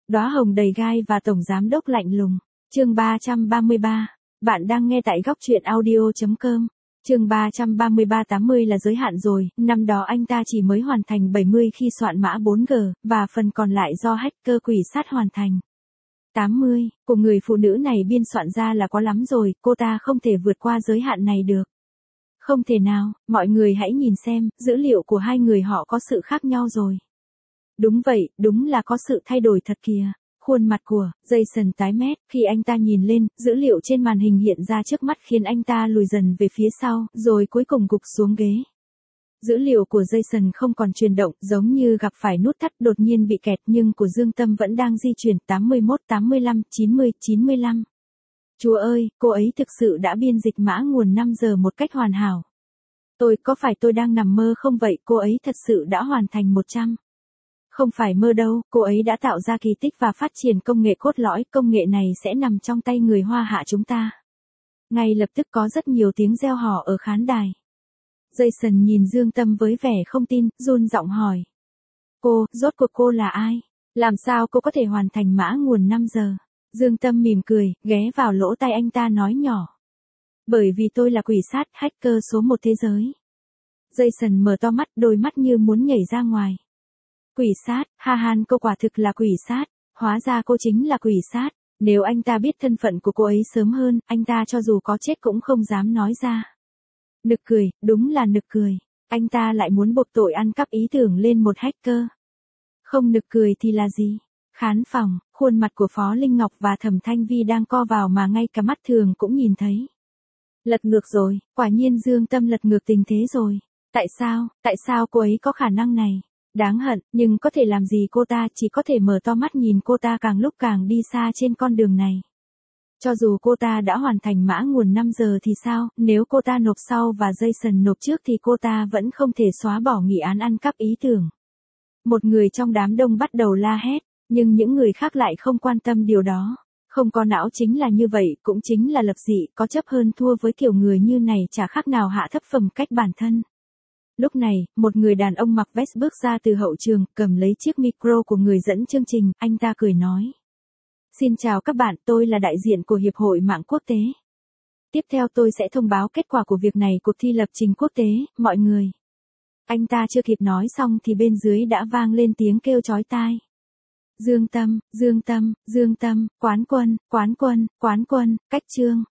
Đóa hồng đầy gai và tổng giám đốc lạnh lùng. Chương 333. Bạn đang nghe tại góc truyện audio.com. Chương 333 80 là giới hạn rồi, năm đó anh ta chỉ mới hoàn thành 70 khi soạn mã 4G, và phần còn lại do hacker quỷ sát hoàn thành. 80, của người phụ nữ này biên soạn ra là quá lắm rồi, cô ta không thể vượt qua giới hạn này được. Không thể nào, mọi người hãy nhìn xem, dữ liệu của hai người họ có sự khác nhau rồi. Đúng vậy, đúng là có sự thay đổi thật kìa. Khuôn mặt của Jason tái mét, khi anh ta nhìn lên, dữ liệu trên màn hình hiện ra trước mắt khiến anh ta lùi dần về phía sau, rồi cuối cùng gục xuống ghế. Dữ liệu của Jason không còn chuyển động, giống như gặp phải nút thắt đột nhiên bị kẹt, nhưng của Dương Tâm vẫn đang di chuyển 81, 85, 90, 95. Chúa ơi, cô ấy thực sự đã biên dịch mã nguồn 5 giờ một cách hoàn hảo. Có phải tôi đang nằm mơ không vậy, cô ấy thật sự đã hoàn thành 100. Không phải mơ đâu, cô ấy đã tạo ra kỳ tích và phát triển công nghệ cốt lõi, công nghệ này sẽ nằm trong tay người Hoa hạ chúng ta. Ngay lập tức có rất nhiều tiếng reo hò ở khán đài. Jason nhìn Dương Tâm với vẻ không tin, run giọng hỏi. Rốt cuộc cô là ai? Làm sao cô có thể hoàn thành mã nguồn 5 giờ? Dương Tâm mỉm cười, ghé vào lỗ tai anh ta nói nhỏ. Bởi vì tôi là quỷ sát, hacker số 1 thế giới. Jason mở to mắt, đôi mắt như muốn nhảy ra ngoài. Quỷ sát, Han, cô quả thực là quỷ sát, hóa ra cô chính là quỷ sát. Nếu anh ta biết thân phận của cô ấy sớm hơn, anh ta cho dù có chết cũng không dám nói ra. Nực cười, đúng là nực cười. Anh ta lại muốn buộc tội ăn cắp ý tưởng lên một hacker. Không nực cười thì là gì? Khán phòng, khuôn mặt của Phó Linh Ngọc và Thẩm Thanh Vi đang co vào mà ngay cả mắt thường cũng nhìn thấy. Lật ngược rồi, quả nhiên Dương Tâm lật ngược tình thế rồi. Tại sao cô ấy có khả năng này? Đáng hận, nhưng có thể làm gì cô ta, chỉ có thể mở to mắt nhìn cô ta càng lúc càng đi xa trên con đường này. Cho dù cô ta đã hoàn thành mã nguồn 5 giờ thì sao, nếu cô ta nộp sau và Jason nộp trước thì cô ta vẫn không thể xóa bỏ nghị án ăn cắp ý tưởng. Một người trong đám đông bắt đầu la hét, nhưng những người khác lại không quan tâm điều đó. Không có não chính là như vậy, cũng chính là lập dị, có chấp hơn thua với kiểu người như này chả khác nào hạ thấp phẩm cách bản thân. Lúc này, một người đàn ông mặc vest bước ra từ hậu trường, cầm lấy chiếc micro của người dẫn chương trình, anh ta cười nói. Xin chào các bạn, tôi là đại diện của Hiệp hội Mạng Quốc tế. Tiếp theo tôi sẽ thông báo kết quả của việc này, cuộc thi lập trình quốc tế, mọi người. Anh ta chưa kịp nói xong thì bên dưới đã vang lên tiếng kêu chói tai. Dương Tâm, quán quân, cách chương.